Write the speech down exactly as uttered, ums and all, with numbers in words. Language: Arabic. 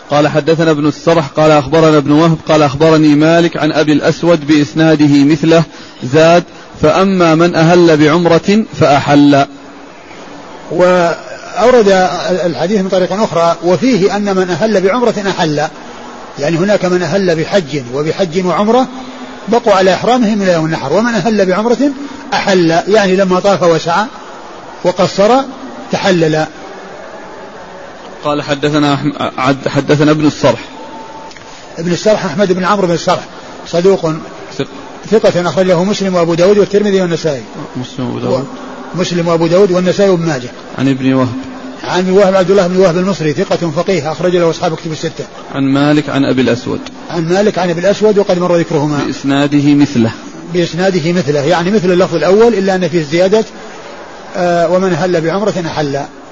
قال حدثنا ابن السرح قال أخبرنا ابن وهب قال أخبرني مالك عن أبي الأسود بإسناده مثله زاد فأما من أهل بعمرة فأحل. وأورد الحديث من طريق أخرى وفيه أن من أهل بعمرة أحل، يعني هناك من أهل بحج وبحج وعمرة بقوا على إحرامهم إلى يوم النحر، ومن أهل بعمرة أحل يعني لما طاف وسعى وقصر تحلل. قال حدثنا حدثنا ابن السرح ابن السرح أحمد بن عمرو بن السرح صدوق ثقة أخرج له مسلم وأبو داود والترمذي والنسائي. مسلم وأبو داود مسلم وأبو داود والنسائي وابن ماجه. عن ابن وهب عن ابن وهب عبد الله بن وهب المصري ثقة فقيه أخرج له أصحاب كتب الستة. عن مالك عن أبي الأسود عن مالك عن أبي الأسود وقد مر ذكرهما بإسناده مثله بإسناده مثله يعني مثل اللفظ الأول إلا أن فيه زيادة آه ومن هل بعمرة أحل.